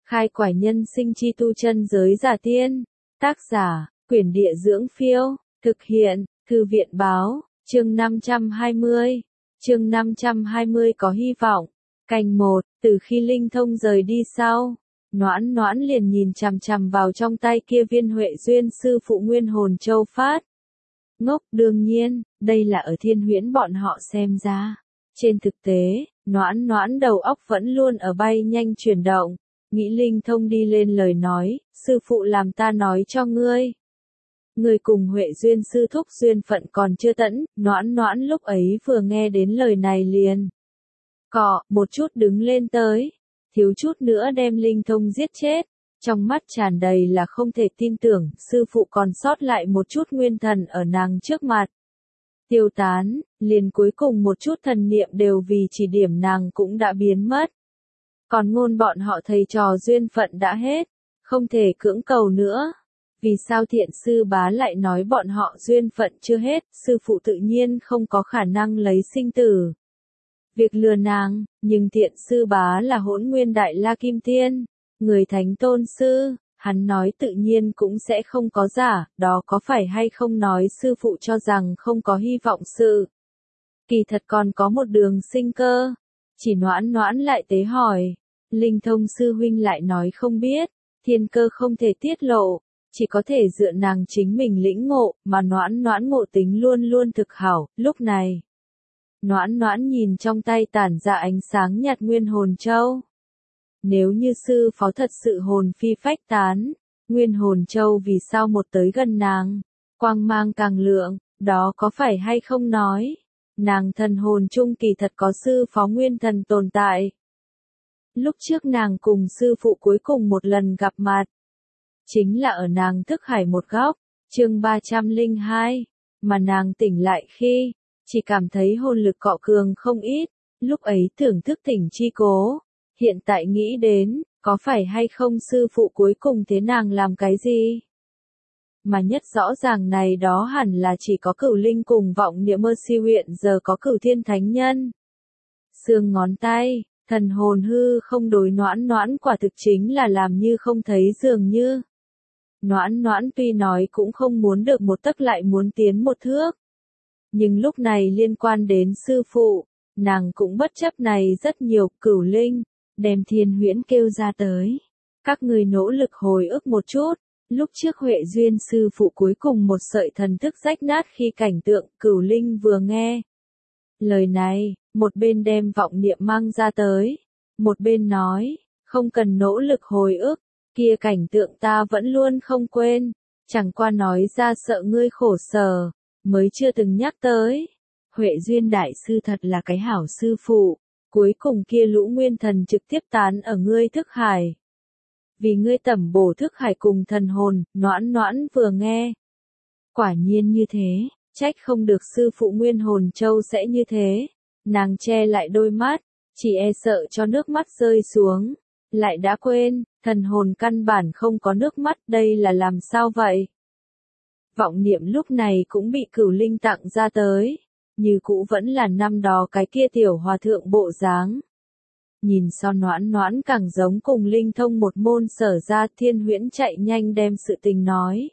Khai quải nhân sinh chi tu chân giới giả tiên. Tác giả, Quyển Địa Dưỡng Phiêu. Thực hiện, Thư viện Báo. Chương 520. Chương 520 có hy vọng. Canh 1, từ khi Linh Thông rời đi sau, Noãn Noãn liền nhìn chằm chằm vào trong tay kia viên Huệ Duyên sư phụ Nguyên Hồn Châu phát. Ngốc, đương nhiên, đây là ở Thiên Huyễn bọn họ xem ra. Trên thực tế, Noãn Noãn đầu óc vẫn luôn ở bay nhanh chuyển động, nghĩ Linh Thông đi lên lời nói, sư phụ làm ta nói cho ngươi. Người cùng Huệ Duyên sư thúc duyên phận còn chưa tận, Noãn Noãn lúc ấy vừa nghe đến lời này liền. Cọ, một chút đứng lên tới, thiếu chút nữa đem Linh Thông giết chết, trong mắt tràn đầy là không thể tin tưởng, sư phụ còn sót lại một chút nguyên thần ở nàng trước mặt. Tiêu tán, liền cuối cùng một chút thần niệm đều vì chỉ điểm nàng cũng đã biến mất. Còn ngôn bọn họ thầy trò duyên phận đã hết, không thể cưỡng cầu nữa. Vì sao thiện sư bá lại nói bọn họ duyên phận chưa hết, sư phụ tự nhiên không có khả năng lấy sinh tử. Việc lừa nàng, nhưng thiện sư bá là Hỗn Nguyên Đại La Kim Tiên, người thánh tôn sư, hắn nói tự nhiên cũng sẽ không có giả, đó có phải hay không nói sư phụ cho rằng không có hy vọng sự. Kỳ thật còn có một đường sinh cơ, chỉ Noãn Noãn lại tế hỏi, Linh Thông sư huynh lại nói không biết, thiên cơ không thể tiết lộ, chỉ có thể dựa nàng chính mình lĩnh ngộ, mà Noãn Noãn ngộ tính luôn luôn thực hảo, lúc này. Noãn Noãn nhìn trong tay tản ra ánh sáng nhạt Nguyên Hồn Châu. Nếu như sư phó thật sự hồn phi phách tán, Nguyên Hồn Châu vì sao một tới gần nàng, quang mang càng lượng, đó có phải hay không nói, nàng thần hồn chung kỳ thật có sư phó nguyên thần tồn tại. Lúc trước nàng cùng sư phụ cuối cùng một lần gặp mặt, chính là ở nàng thức hải một góc, chương 302, mà nàng tỉnh lại khi, chỉ cảm thấy hồn lực cọ cường không ít, lúc ấy thưởng thức tỉnh chi cố, hiện tại nghĩ đến, có phải hay không sư phụ cuối cùng thế nàng làm cái gì? Mà nhất rõ ràng này đó hẳn là chỉ có Cửu Linh cùng Vọng Niệm Mơ Si huyện giờ có Cửu Thiên Thánh Nhân. Xương ngón tay, thần hồn hư không đối Noãn Noãn quả thực chính là làm như không thấy dường như. Noãn Noãn tuy nói cũng không muốn được một tấc lại muốn tiến một thước. Nhưng lúc này liên quan đến sư phụ, nàng cũng bất chấp này rất nhiều. Cửu Linh, đem Thiên Huyễn kêu ra tới. Các người nỗ lực hồi ức một chút, lúc trước Huệ Duyên sư phụ cuối cùng một sợi thần thức rách nát khi cảnh tượng. Cửu Linh vừa nghe lời này, một bên đem vọng niệm mang ra tới, một bên nói, không cần nỗ lực hồi ức, kia cảnh tượng ta vẫn luôn không quên, chẳng qua nói ra sợ ngươi khổ sở, mới chưa từng nhắc tới. Huệ Duyên đại sư thật là cái hảo sư phụ, cuối cùng kia lũ nguyên thần trực tiếp tán ở ngươi thức hải. Vì ngươi tẩm bổ thức hải cùng thần hồn, Noãn Noãn vừa nghe. Quả nhiên như thế, trách không được sư phụ Nguyên Hồn Châu sẽ như thế. Nàng che lại đôi mắt, chỉ e sợ cho nước mắt rơi xuống. Lại đã quên, thần hồn căn bản không có nước mắt, đây là làm sao vậy? Vọng niệm lúc này cũng bị Cửu Linh tặng ra tới, như cũ vẫn là năm đó cái kia tiểu hòa thượng bộ dáng. Nhìn so Noãn Noãn càng giống cùng Linh Thông một môn sở ra. Thiên Huyễn chạy nhanh đem sự tình nói.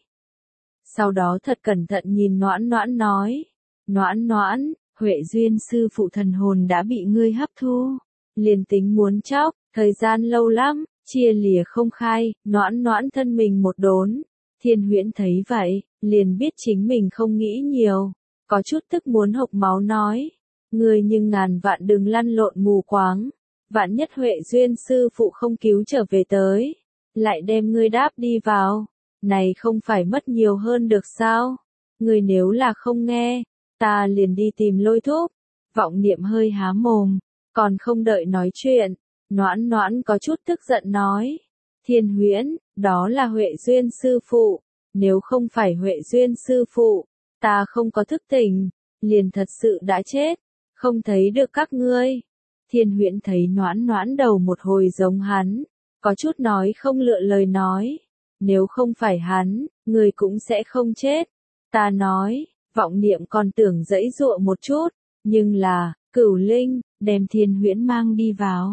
Sau đó thật cẩn thận nhìn Noãn Noãn nói, Noãn Noãn, Huệ Duyên sư phụ thần hồn đã bị ngươi hấp thu, liền tính muốn chóc, thời gian lâu lắm, chia lìa không khai. Noãn Noãn thân mình một đốn, Thiên Huyễn thấy vậy, liền biết chính mình không nghĩ nhiều, có chút tức muốn hộc máu nói, ngươi nhưng ngàn vạn đừng lăn lộn mù quáng, vạn nhất Huệ Duyên sư phụ không cứu trở về tới, lại đem ngươi đáp đi vào, này không phải mất nhiều hơn được sao? Ngươi nếu là không nghe, ta liền đi tìm Lôi thúc. Vọng niệm hơi há mồm, còn không đợi nói chuyện, Noãn Noãn có chút tức giận nói, Thiên Huyễn, đó là Huệ Duyên sư phụ, nếu không phải Huệ Duyên sư phụ, ta không có thức tỉnh, liền thật sự đã chết, không thấy được các ngươi. Thiên Huyễn thấy Noãn Noãn đầu một hồi giống hắn, có chút nói không lựa lời nói, nếu không phải hắn, người cũng sẽ không chết. Ta nói, vọng niệm còn tưởng giãy giụa một chút, nhưng là, Cửu Linh, đem Thiên Huyễn mang đi vào.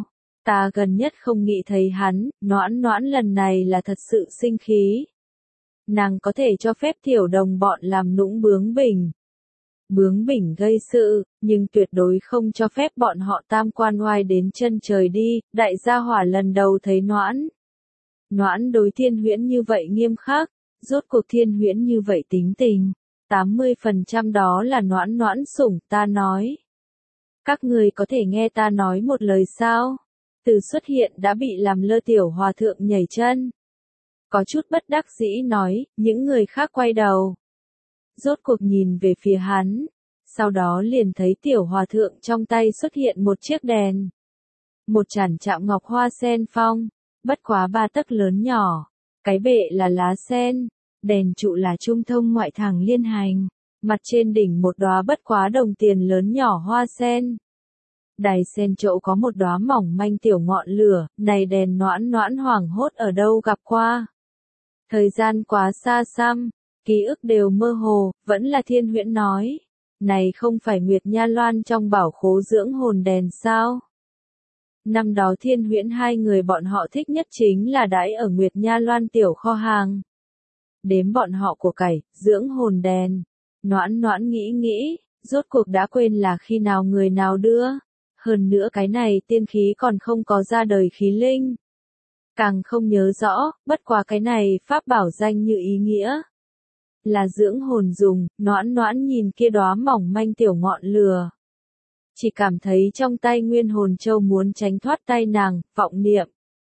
Ta gần nhất không nghĩ thấy hắn, Noãn Noãn lần này là thật sự sinh khí. Nàng có thể cho phép tiểu đồng bọn làm nũng bướng bỉnh gây sự, nhưng tuyệt đối không cho phép bọn họ tam quan oai đến chân trời đi. Đại gia hỏa lần đầu thấy Noãn Noãn đối Thiên Huyễn như vậy nghiêm khắc, rốt cuộc Thiên Huyễn như vậy tính tình, 80% đó là Noãn Noãn sủng. Ta nói, các người có thể nghe ta nói một lời sao? Từ xuất hiện đã bị làm lơ tiểu hòa thượng nhảy chân. Có chút bất đắc dĩ nói, những người khác quay đầu. Rốt cuộc nhìn về phía hắn. Sau đó liền thấy tiểu hòa thượng trong tay xuất hiện một chiếc đèn. Một chản chạm ngọc hoa sen phong, bất quá 3 tấc lớn nhỏ. Cái bệ là lá sen, đèn trụ là trung thông ngoại thẳng liên hành. Mặt trên đỉnh một đóa bất quá đồng tiền lớn nhỏ hoa sen. Đài sen chỗ có một đóa mỏng manh tiểu ngọn lửa, này đèn Noãn Noãn hoảng hốt ở đâu gặp qua. Thời gian quá xa xăm, ký ức đều mơ hồ, vẫn là Thiên Huyễn nói. Này không phải Nguyệt Nha Loan trong bảo khố dưỡng hồn đèn sao? Năm đó Thiên Huyễn hai người bọn họ thích nhất chính là đãi ở Nguyệt Nha Loan tiểu kho hàng. Đếm bọn họ của cải, dưỡng hồn đèn. Noãn Noãn nghĩ, rốt cuộc đã quên là khi nào người nào đưa. Hơn nữa cái này tiên khí còn không có ra đời khí linh. Càng không nhớ rõ, bất quá cái này pháp bảo danh như ý nghĩa. Là dưỡng hồn dùng. Noãn Noãn nhìn kia đóa mỏng manh tiểu ngọn lửa. Chỉ cảm thấy trong tay nguyên hồn châu muốn tránh thoát tay nàng, vọng niệm.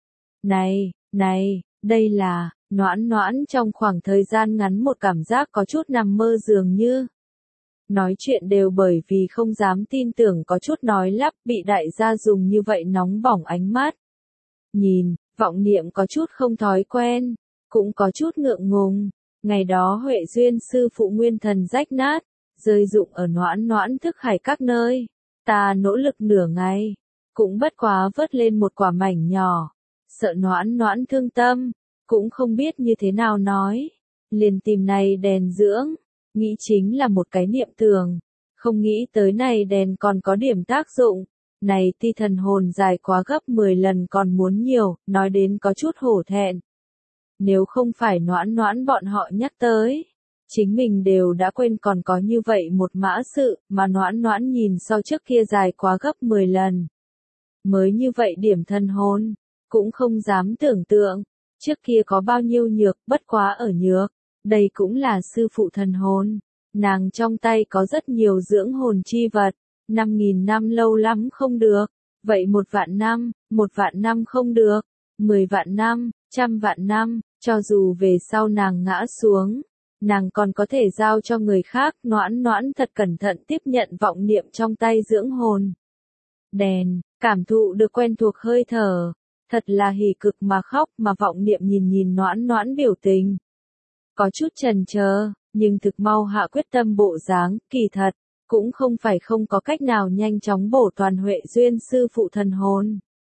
Này, đây là, Noãn Noãn trong khoảng thời gian ngắn một cảm giác có chút nằm mơ dường như. Nói chuyện đều bởi vì không dám tin tưởng có chút nói lắp, bị đại gia dùng như vậy nóng bỏng ánh mắt. Nhìn, vọng niệm có chút không thói quen, cũng có chút ngượng ngùng. Ngày đó Huệ Duyên sư phụ nguyên thần rách nát, rơi rụng ở Noãn Noãn thức hải các nơi. Ta nỗ lực nửa ngày, cũng bất quá vớt lên một quả mảnh nhỏ. Sợ Noãn Noãn thương tâm, cũng không biết như thế nào nói. Liền tìm này đèn dưỡng. Nghĩ chính là một cái niệm tưởng, không nghĩ tới này đèn còn có điểm tác dụng. Này ti thần hồn dài quá gấp 10 lần còn muốn nhiều, nói đến có chút hổ thẹn. Nếu không phải Noãn Noãn bọn họ nhắc tới, chính mình đều đã quên còn có như vậy một mã sự, mà Noãn Noãn nhìn sau trước kia dài quá gấp 10 lần. Mới như vậy điểm thần hồn, cũng không dám tưởng tượng, trước kia có bao nhiêu nhược, bất quá ở nhược. Đây cũng là sư phụ thần hồn. Nàng trong tay có rất nhiều dưỡng hồn chi vật. 5.000 năm lâu lắm không được. Vậy 1.000 năm không được. 10.000 năm, 100.000 năm, cho dù về sau nàng ngã xuống. Nàng còn có thể giao cho người khác. Noãn Noãn thật cẩn thận tiếp nhận vọng niệm trong tay dưỡng hồn. Đèn, cảm thụ được quen thuộc hơi thở. Thật là hỉ cực mà khóc mà vọng niệm nhìn Noãn Noãn biểu tình. Có chút chần chờ, nhưng thực mau hạ quyết tâm bộ dáng, kỳ thật, cũng không phải không có cách nào nhanh chóng bổ toàn Huệ Duyên sư phụ thần hồn.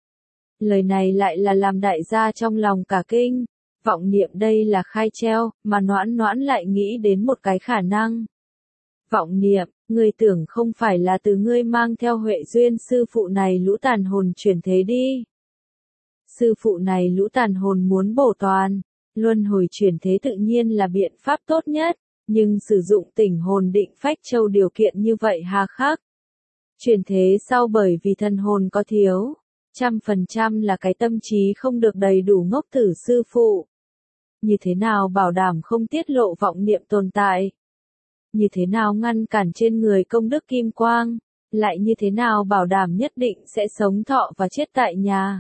Lời này lại là làm đại gia trong lòng cả kinh, vọng niệm đây là khai treo, mà Noãn Noãn lại nghĩ đến một cái khả năng. Vọng niệm, ngươi tưởng không phải là từ ngươi mang theo Huệ Duyên sư phụ này lũ tàn hồn chuyển thế đi. Sư phụ này lũ tàn hồn muốn bổ toàn. Luân hồi chuyển thế tự nhiên là biện pháp tốt nhất, nhưng sử dụng tỉnh hồn định phách châu điều kiện như vậy hà khắc. Chuyển thế sau bởi vì thần hồn có thiếu, 100% là cái tâm trí không được đầy đủ ngốc tử sư phụ. Như thế nào bảo đảm không tiết lộ vọng niệm tồn tại? Như thế nào ngăn cản trên người công đức kim quang? Lại như thế nào bảo đảm nhất định sẽ sống thọ và chết tại nhà?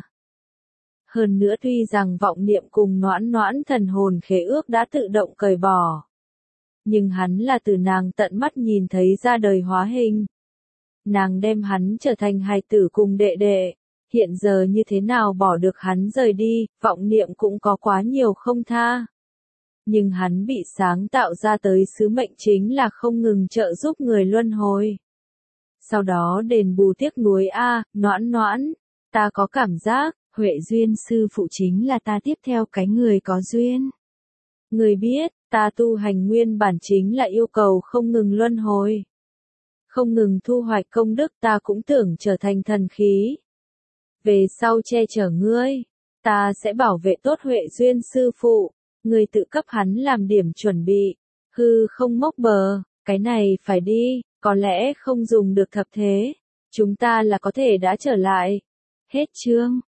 Hơn nữa tuy rằng vọng niệm cùng Noãn Noãn thần hồn khế ước đã tự động cởi bỏ. Nhưng hắn là từ nàng tận mắt nhìn thấy ra đời hóa hình. Nàng đem hắn trở thành hài tử cùng đệ đệ. Hiện giờ như thế nào bỏ được hắn rời đi, vọng niệm cũng có quá nhiều không tha. Nhưng hắn bị sáng tạo ra tới sứ mệnh chính là không ngừng trợ giúp người luân hồi. Sau đó đền bù tiếc nuối Noãn Noãn, ta có cảm giác, Huệ Duyên sư phụ chính là ta tiếp theo cái người có duyên. Người biết, ta tu hành nguyên bản chính là yêu cầu không ngừng luân hồi. Không ngừng thu hoạch công đức ta cũng tưởng trở thành thần khí. về sau che chở ngươi. Ta sẽ bảo vệ tốt Huệ Duyên sư phụ, ngươi tự cấp hắn làm điểm chuẩn bị. Hư không mốc bờ, cái này phải đi, có lẽ không dùng được thập thế. Chúng ta là có thể đã trở lại. Hết chương.